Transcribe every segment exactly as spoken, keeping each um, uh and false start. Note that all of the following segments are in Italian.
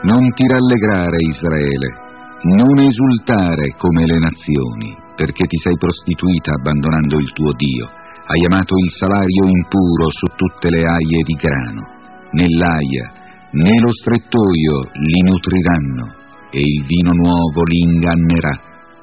Non ti rallegrare, Israele, non esultare come le nazioni, perché ti sei prostituita abbandonando il tuo Dio. Hai amato il salario impuro su tutte le aie di grano. Né l'aia né lo strettoio li nutriranno, e il vino nuovo li ingannerà.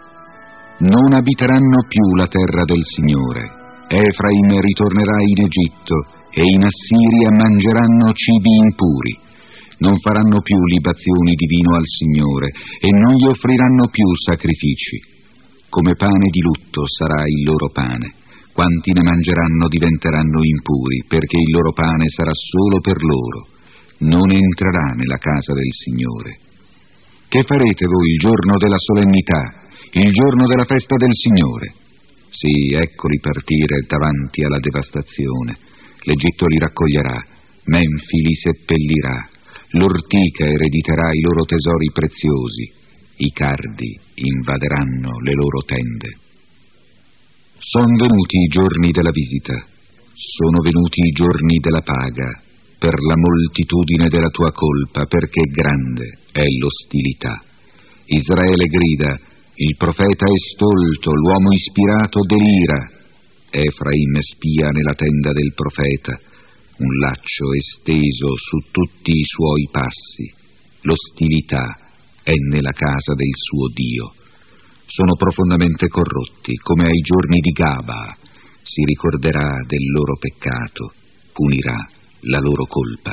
Non abiteranno più la terra del Signore. Efraim ritornerà in Egitto, e in Assiria mangeranno cibi impuri. Non faranno più libazioni di vino al Signore, e non gli offriranno più sacrifici. Come pane di lutto sarà il loro pane. Quanti ne mangeranno diventeranno impuri, perché il loro pane sarà solo per loro. Non entrerà nella casa del Signore. Che farete voi il giorno della solennità, il giorno della festa del Signore? Sì, eccoli partire davanti alla devastazione. L'Egitto li raccoglierà, Menfi li seppellirà, l'ortica erediterà i loro tesori preziosi, i cardi invaderanno le loro tende. Son venuti i giorni della visita, sono venuti i giorni della paga, per la moltitudine della tua colpa, perché grande è l'ostilità. Israele grida, il profeta è stolto, l'uomo ispirato delira. Efraim spia nella tenda del profeta, un laccio è steso su tutti i suoi passi. L'ostilità è nella casa del suo Dio. Sono profondamente corrotti, come ai giorni di Gaba. Si ricorderà del loro peccato, punirà la loro colpa.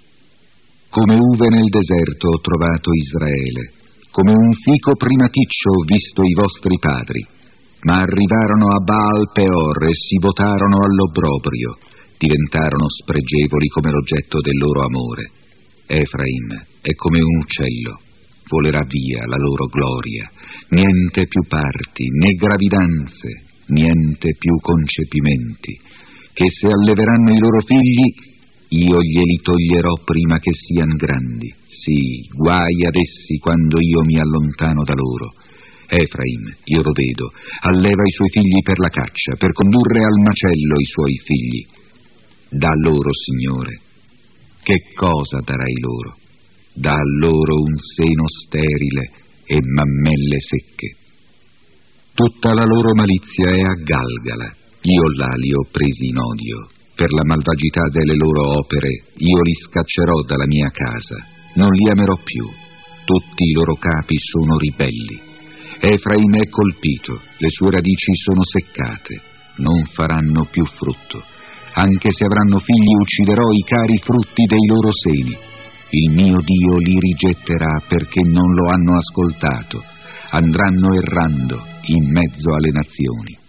Come uve nel deserto ho trovato Israele, come un fico primaticcio ho visto i vostri padri, ma arrivarono a Baal Peor e si votarono all'obbrobrio, diventarono spregevoli come l'oggetto del loro amore. Efraim è come un uccello, volerà via la loro gloria, niente più parti, né gravidanze, niente più concepimenti, che se alleveranno i loro figli, io glieli toglierò prima che siano grandi. Sì, guai ad essi quando io mi allontano da loro. Efraim, io lo vedo, alleva i suoi figli per la caccia, per condurre al macello i suoi figli. Da loro, Signore, che cosa darai loro? Dà loro un seno sterile e mammelle secche. Tutta la loro malizia è a Galgala, io là li ho presi in odio. Per la malvagità delle loro opere io li scaccerò dalla mia casa, non li amerò più, tutti i loro capi sono ribelli. Efraim è colpito, le sue radici sono seccate, non faranno più frutto. Anche se avranno figli ucciderò i cari frutti dei loro seni. Il mio Dio li rigetterà perché non lo hanno ascoltato, andranno errando in mezzo alle nazioni.